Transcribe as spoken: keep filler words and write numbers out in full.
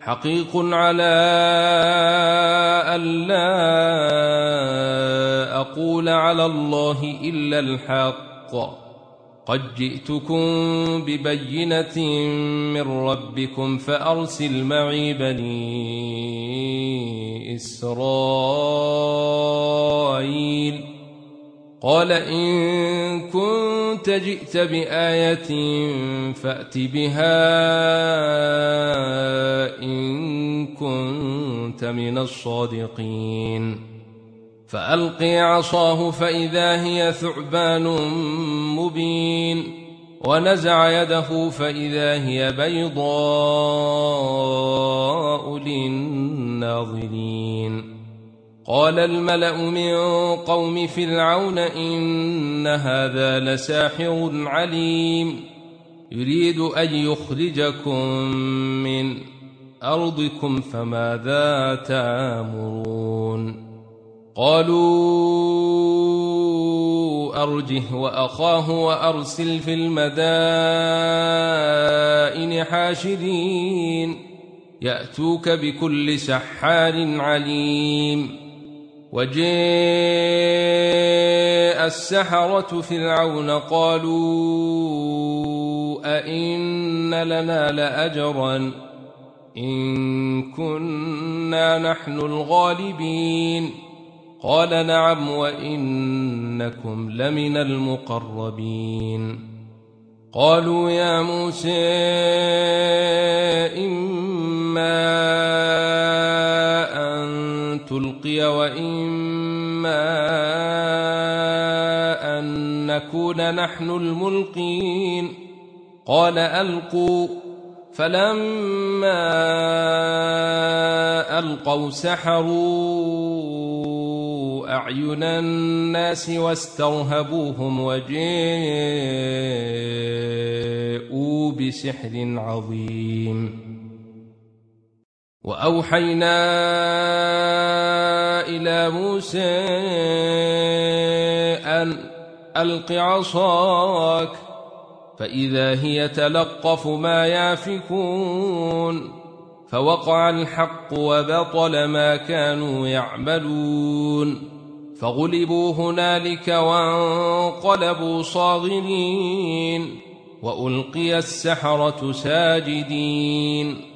حقيق على ألا أقول على الله إلا الحق قد جئتكم ببينة من ربكم فأرسل معي بني إسرائيل قال إن كنت جئت بآية فأت بها إن كنت من الصادقين فألقي عصاه فإذا هي ثعبان مبين ونزع يده فإذا هي بيضاء للناظرين قال الملأ من قوم فرعون إن هذا لساحر عليم يريد أن يخرجكم من أرضكم فماذا تأمرون قالوا أرجه وأخاه وأرسل في المدائن حاشرين يأتوك بكل سحار عليم وجاء السحرة فرعون قالوا أئن لنا لأجرا إن كنا نحن الغالبين قال نعم وإنكم لمن المقربين قالوا يا موسى إما أن تلقي وإما أن نكون نحن الملقين قال ألقوا فلما ألقوا سحروا أعين الناس واسترهبوهم وجاءوا بسحر عظيم وأوحينا إلى موسى أن ألق عصاك فإذا هي تلقف ما يافكون فوقع الحق وبطل ما كانوا يعملون فغلبوا هنالك وانقلبوا صاغرين وألقي السحرة ساجدين